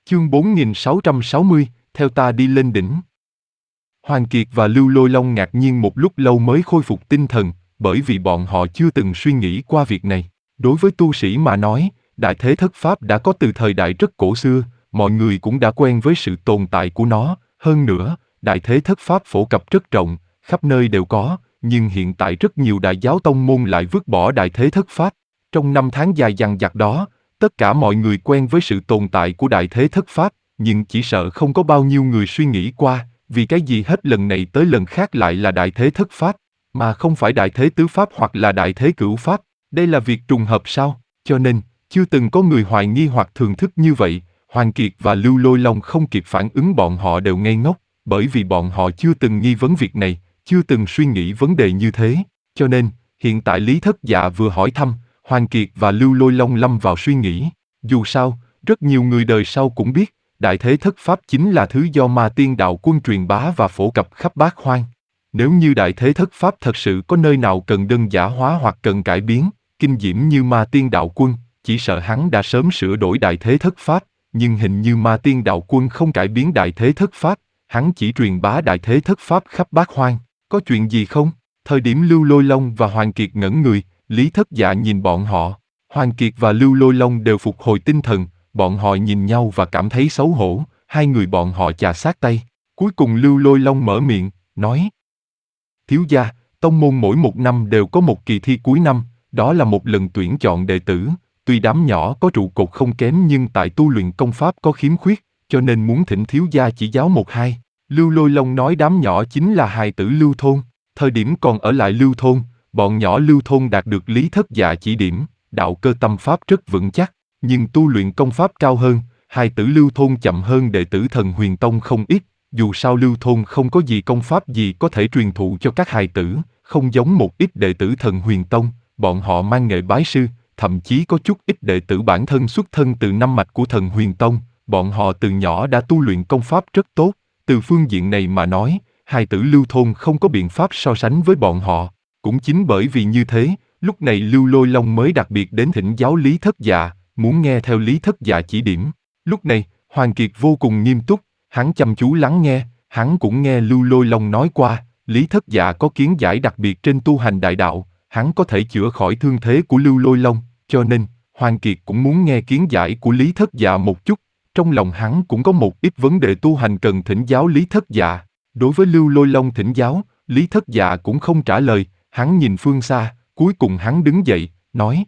Chương 4660, theo ta đi lên đỉnh. Hoàng Kiệt và Lưu Lôi Long ngạc nhiên một lúc lâu mới khôi phục tinh thần, bởi vì bọn họ chưa từng suy nghĩ qua việc này. Đối với tu sĩ mà nói, đại thế thất pháp đã có từ thời đại rất cổ xưa, mọi người cũng đã quen với sự tồn tại của nó. Hơn nữa, đại thế thất pháp phổ cập rất rộng, khắp nơi đều có, nhưng hiện tại rất nhiều đại giáo tông môn lại vứt bỏ đại thế thất pháp. Trong năm tháng dài dằng dặc đó, tất cả mọi người quen với sự tồn tại của đại thế thất pháp, nhưng chỉ sợ không có bao nhiêu người suy nghĩ qua, vì cái gì hết lần này tới lần khác lại là đại thế thất pháp, mà không phải đại thế tứ pháp hoặc là đại thế cửu pháp. Đây là việc trùng hợp sao? Cho nên, chưa từng có người hoài nghi hoặc thường thức như vậy. Hoàng Kiệt và Lưu Lôi Long không kịp phản ứng, bọn họ đều ngây ngốc, bởi vì bọn họ chưa từng nghi vấn việc này, chưa từng suy nghĩ vấn đề như thế. Cho nên, hiện tại Lý Thất Dạ vừa hỏi thăm, Hoàng Kiệt và Lưu Lôi Long lâm vào suy nghĩ. Dù sao, rất nhiều người đời sau cũng biết, đại thế thất pháp chính là thứ do Ma Tiên Đạo Quân truyền bá và phổ cập khắp bát hoang. Nếu như đại thế thất pháp thật sự có nơi nào cần đơn giản hóa hoặc cần cải biến, kinh diễm như Ma Tiên Đạo Quân, chỉ sợ hắn đã sớm sửa đổi đại thế thất pháp, nhưng hình như Ma Tiên Đạo Quân không cải biến đại thế thất pháp, hắn chỉ truyền bá đại thế thất pháp khắp bát hoang. Có chuyện gì không? Thời điểm Lưu Lôi Long và Hoàng Kiệt ngẩn người, Lý Thất Dạ nhìn bọn họ. Hoàng Kiệt và Lưu Lôi Long đều phục hồi tinh thần, bọn họ nhìn nhau và cảm thấy xấu hổ, hai người bọn họ chà sát tay. Cuối cùng Lưu Lôi Long mở miệng, nói: Thiếu gia, tông môn mỗi một năm đều có một kỳ thi cuối năm, đó là một lần tuyển chọn đệ tử, tuy đám nhỏ có trụ cột không kém nhưng tại tu luyện công pháp có khiếm khuyết, cho nên muốn thỉnh thiếu gia chỉ giáo một hai. Lưu Lôi Long nói đám nhỏ chính là hài tử Lưu thôn, thời điểm còn ở lại Lưu thôn, bọn nhỏ Lưu thôn đạt được Lý Thất Dạ chỉ điểm, đạo cơ tâm pháp rất vững chắc, nhưng tu luyện công pháp cao hơn, hài tử Lưu thôn chậm hơn đệ tử Thần Huyền Tông không ít. Dù sao Lưu thôn không có gì công pháp gì có thể truyền thụ cho các hài tử, không giống một ít đệ tử Thần Huyền Tông, bọn họ mang nghệ bái sư, thậm chí có chút ít đệ tử bản thân xuất thân từ năm mạch của Thần Huyền Tông, bọn họ từ nhỏ đã tu luyện công pháp rất tốt. Từ phương diện này mà nói, hài tử Lưu thôn không có biện pháp so sánh với bọn họ. Cũng chính bởi vì như thế, lúc này Lưu Lôi Long mới đặc biệt đến thỉnh giáo Lý Thất Dạ, muốn nghe theo Lý Thất Dạ chỉ điểm. Lúc này, Hoàng Kiệt vô cùng nghiêm túc, hắn chăm chú lắng nghe, hắn cũng nghe Lưu Lôi Long nói qua, Lý Thất Dạ có kiến giải đặc biệt trên tu hành đại đạo, hắn có thể chữa khỏi thương thế của Lưu Lôi Long, cho nên, Hoàng Kiệt cũng muốn nghe kiến giải của Lý Thất Dạ một chút, trong lòng hắn cũng có một ít vấn đề tu hành cần thỉnh giáo Lý Thất Dạ. Đối với Lưu Lôi Long thỉnh giáo, Lý Thất Dạ cũng không trả lời, hắn nhìn phương xa, cuối cùng hắn đứng dậy, nói: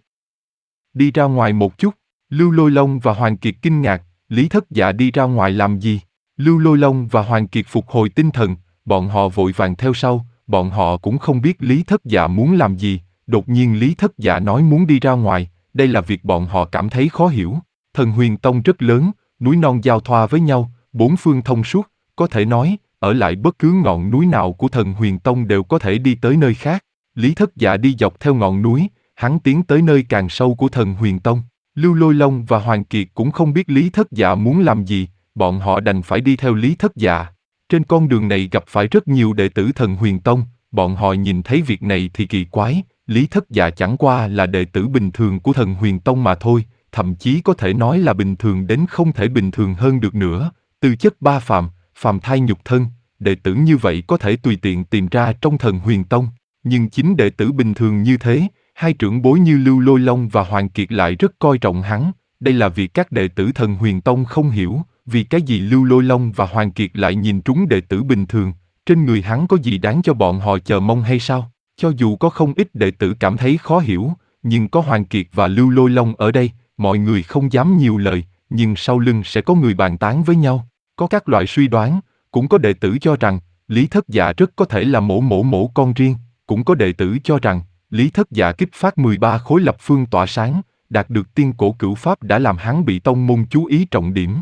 Đi ra ngoài một chút. Lưu Lôi Long và Hoàng Kiệt kinh ngạc, Lý Thất Dạ đi ra ngoài làm gì? Lưu Lôi Long và Hoàng Kiệt phục hồi tinh thần, bọn họ vội vàng theo sau, bọn họ cũng không biết Lý Thất Dạ muốn làm gì, đột nhiên Lý Thất Dạ nói muốn đi ra ngoài, đây là việc bọn họ cảm thấy khó hiểu. Thần Huyền Tông rất lớn, núi non giao thoa với nhau, bốn phương thông suốt, có thể nói, ở lại bất cứ ngọn núi nào của Thần Huyền Tông đều có thể đi tới nơi khác. Lý Thất Dạ đi dọc theo ngọn núi, hắn tiến tới nơi càng sâu của Thần Huyền Tông. Lưu Lôi Long và Hoàng Kiệt cũng không biết Lý Thất Dạ muốn làm gì, bọn họ đành phải đi theo Lý Thất Dạ. Trên con đường này gặp phải rất nhiều đệ tử Thần Huyền Tông, bọn họ nhìn thấy việc này thì kỳ quái, Lý Thất Dạ chẳng qua là đệ tử bình thường của Thần Huyền Tông mà thôi, thậm chí có thể nói là bình thường đến không thể bình thường hơn được nữa, tư chất ba phàm, phàm thai nhục thân, đệ tử như vậy có thể tùy tiện tìm ra trong Thần Huyền Tông, nhưng chính đệ tử bình thường như thế, hai trưởng bối như Lưu Lôi Long và Hoàng Kiệt lại rất coi trọng hắn, đây là vì các đệ tử Thần Huyền Tông không hiểu, vì cái gì Lưu Lôi Long và Hoàng Kiệt lại nhìn trúng đệ tử bình thường, trên người hắn có gì đáng cho bọn họ chờ mong hay sao? Cho dù có không ít đệ tử cảm thấy khó hiểu, nhưng có Hoàng Kiệt và Lưu Lôi Long ở đây, mọi người không dám nhiều lời, nhưng sau lưng sẽ có người bàn tán với nhau, có các loại suy đoán, cũng có đệ tử cho rằng, Lý Thất Dạ rất có thể là mổ con riêng, cũng có đệ tử cho rằng, Lý Thất Dạ kích phát 13 khối lập phương tỏa sáng, đạt được tiên cổ cửu pháp đã làm hắn bị tông môn chú ý trọng điểm.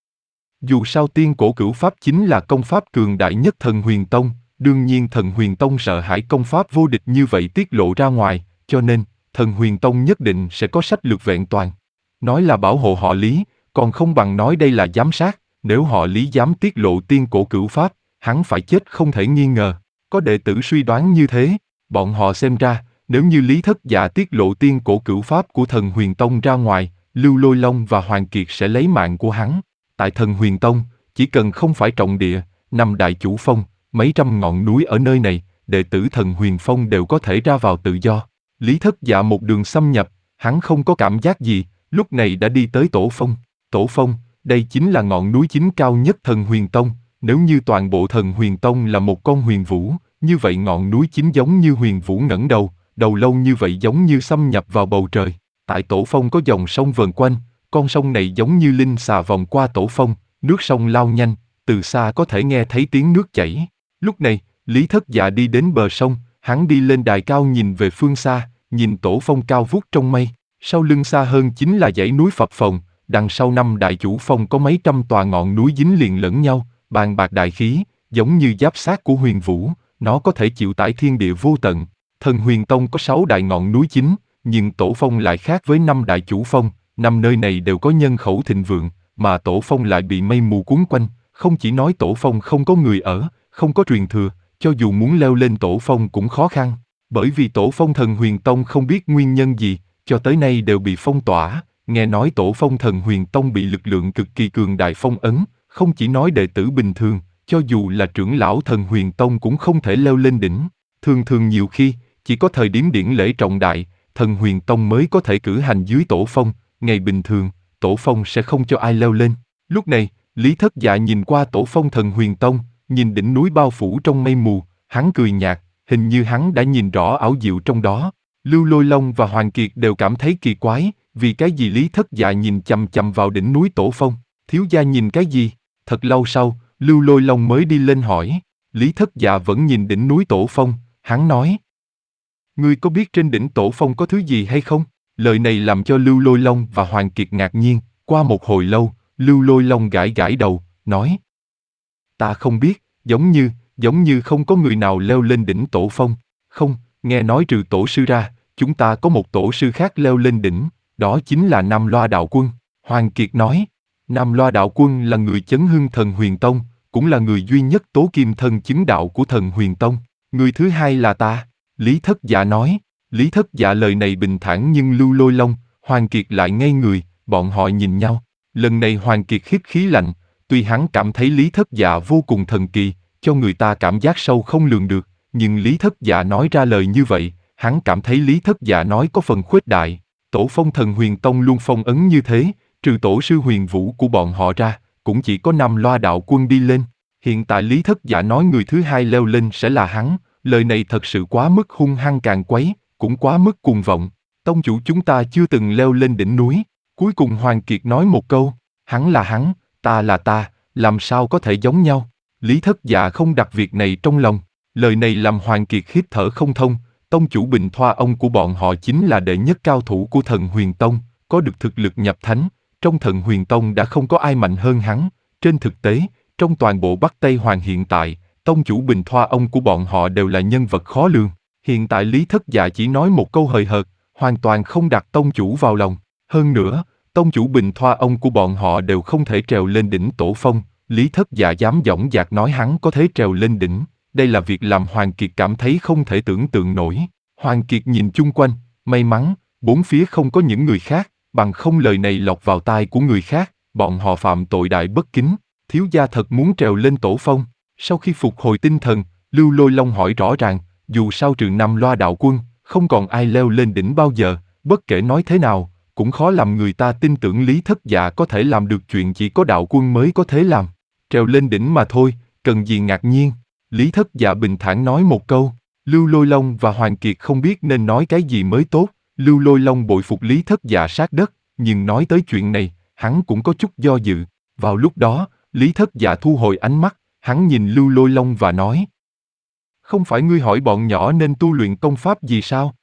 Dù sao tiên cổ cửu pháp chính là công pháp cường đại nhất Thần Huyền Tông, đương nhiên Thần Huyền Tông sợ hãi công pháp vô địch như vậy tiết lộ ra ngoài, cho nên, Thần Huyền Tông nhất định sẽ có sách lược vẹn toàn. Nói là bảo hộ họ Lý, còn không bằng nói đây là giám sát, nếu họ Lý dám tiết lộ tiên cổ cửu pháp, hắn phải chết không thể nghi ngờ. Có đệ tử suy đoán như thế, bọn họ xem ra, nếu như Lý Thất Dạ tiết lộ tiên cổ cửu pháp của Thần Huyền Tông ra ngoài, Lưu Lôi Long và Hoàng Kiệt sẽ lấy mạng của hắn. Tại Thần Huyền Tông, chỉ cần không phải trọng địa, 5 đại chủ phong, mấy trăm ngọn núi ở nơi này, đệ tử Thần Huyền Phong đều có thể ra vào tự do. Lý Thất Dạ một đường xâm nhập, hắn không có cảm giác gì, lúc này đã đi tới Tổ Phong. Tổ Phong, đây chính là ngọn núi chính cao nhất Thần Huyền Tông, nếu như toàn bộ Thần Huyền Tông là một con huyền vũ, như vậy ngọn núi chính giống như huyền vũ ngẩng đầu, đầu lâu như vậy giống như xâm nhập vào bầu trời. Tại Tổ Phong có dòng sông vờn quanh, con sông này giống như linh xà vòng qua Tổ Phong, nước sông lao nhanh, từ xa có thể nghe thấy tiếng nước chảy. Lúc này, Lý Thất Dạ đi đến bờ sông, hắn đi lên đài cao nhìn về phương xa, nhìn Tổ Phong cao vút trong mây, sau lưng xa hơn chính là dãy núi phập phồng, đằng sau 5 đại chủ phong có mấy trăm tòa ngọn núi dính liền lẫn nhau, bàn bạc đại khí, giống như giáp xác của huyền vũ, nó có thể chịu tải thiên địa vô tận. Thần Huyền Tông có 6 đại ngọn núi chính, nhưng Tổ Phong lại khác với 5 đại chủ phong, 5 nơi này đều có nhân khẩu thịnh vượng, mà Tổ Phong lại bị mây mù cuốn quanh, không chỉ nói Tổ Phong không có người ở, không có truyền thừa, cho dù muốn leo lên Tổ Phong cũng khó khăn, bởi vì Tổ Phong Thần Huyền Tông không biết nguyên nhân gì, cho tới nay đều bị phong tỏa, nghe nói Tổ Phong Thần Huyền Tông bị lực lượng cực kỳ cường đại phong ấn, không chỉ nói đệ tử bình thường, cho dù là trưởng lão Thần Huyền Tông cũng không thể leo lên đỉnh, thường thường nhiều khi, chỉ có thời điểm điển lễ trọng đại, Thần Huyền Tông mới có thể cử hành dưới Tổ Phong, ngày bình thường, Tổ Phong sẽ không cho ai leo lên. Lúc này, Lý Thất Dạ nhìn qua Tổ Phong Thần Huyền Tông, nhìn đỉnh núi bao phủ trong mây mù, hắn cười nhạt, hình như hắn đã nhìn rõ ảo diệu trong đó. Lưu Lôi Long và Hoàng Kiệt đều cảm thấy kỳ quái, vì cái gì Lý Thất Dạ nhìn chằm chằm vào đỉnh núi Tổ Phong, thiếu gia nhìn cái gì? Thật lâu sau, Lưu Lôi Long mới đi lên hỏi, Lý Thất Dạ vẫn nhìn đỉnh núi Tổ Phong, hắn nói. Ngươi có biết trên đỉnh Tổ Phong có thứ gì hay không? Lời này làm cho Lưu Lôi Long và Hoàng Kiệt ngạc nhiên, qua một hồi lâu, Lưu Lôi Long gãi gãi đầu, nói. Ta không biết, giống như không có người nào leo lên đỉnh Tổ Phong. Không, nghe nói trừ tổ sư ra, chúng ta có một tổ sư khác leo lên đỉnh, đó chính là Nam Loa Đạo Quân. Hoàng Kiệt nói, Nam Loa Đạo Quân là người chấn hưng Thần Huyền Tông, cũng là người duy nhất tố kim thân chứng đạo của Thần Huyền Tông. Người thứ hai là ta, Lý Thất Dạ nói. Lý Thất Dạ lời này bình thản nhưng Lưu Lôi Long, Hoàng Kiệt lại ngây người, bọn họ nhìn nhau. Lần này Hoàng Kiệt hít khí lạnh, tuy hắn cảm thấy Lý Thất Dạ vô cùng thần kỳ, cho người ta cảm giác sâu không lường được, nhưng Lý Thất Dạ nói ra lời như vậy, hắn cảm thấy Lý Thất Dạ nói có phần khuếch đại. Tổ Phong Thần Huyền Tông luôn phong ấn như thế, trừ tổ sư huyền vũ của bọn họ ra, cũng chỉ có Nam Loa Đạo Quân đi lên. Hiện tại Lý Thất Dạ nói người thứ hai leo lên sẽ là hắn, lời này thật sự quá mức hung hăng càn quấy, cũng quá mức cuồng vọng. Tông chủ chúng ta chưa từng leo lên đỉnh núi. Cuối cùng Hoàng Kiệt nói một câu, hắn là hắn, ta là ta, làm sao có thể giống nhau. Lý Thất Dạ không đặt việc này trong lòng, lời này làm Hoàng Kiệt hít thở không thông. Tông chủ Bình Thoa ông của bọn họ chính là đệ nhất cao thủ của Thần Huyền Tông, có được thực lực nhập thánh, trong Thần Huyền Tông đã không có ai mạnh hơn hắn. Trên thực tế, trong toàn bộ Bắc Tây Hoàng hiện tại, tông chủ Bình Thoa ông của bọn họ đều là nhân vật khó lường. Hiện tại Lý Thất Dạ chỉ nói một câu hời hợt, hoàn toàn không đặt tông chủ vào lòng. Hơn nữa, tông chủ Bình Thoa ông của bọn họ đều không thể trèo lên đỉnh Tổ Phong, Lý Thất Dạ dám dõng dạc nói hắn có thể trèo lên đỉnh. Đây là việc làm Hoàng Kiệt cảm thấy không thể tưởng tượng nổi. Hoàng Kiệt nhìn chung quanh, may mắn, bốn phía không có những người khác, bằng không lời này lọt vào tai của người khác, bọn họ phạm tội đại bất kính. Thiếu gia thật muốn trèo lên Tổ Phong. Sau khi phục hồi tinh thần, Lưu Lôi Long hỏi rõ ràng, dù sao trừ Nam Loa Đạo Quân, không còn ai leo lên đỉnh bao giờ, bất kể nói thế nào, cũng khó làm người ta tin tưởng Lý Thất Dạ có thể làm được chuyện chỉ có đạo quân mới có thể làm. Trèo lên đỉnh mà thôi, cần gì ngạc nhiên. Lý Thất Dạ bình thản nói một câu, Lưu Lôi Long và Hoàng Kiệt không biết nên nói cái gì mới tốt. Lưu Lôi Long bội phục Lý Thất Dạ sát đất, nhưng nói tới chuyện này, hắn cũng có chút do dự. Vào lúc đó, Lý Thất Dạ thu hồi ánh mắt, hắn nhìn Lưu Lôi Long và nói, không phải ngươi hỏi bọn nhỏ nên tu luyện công pháp gì sao?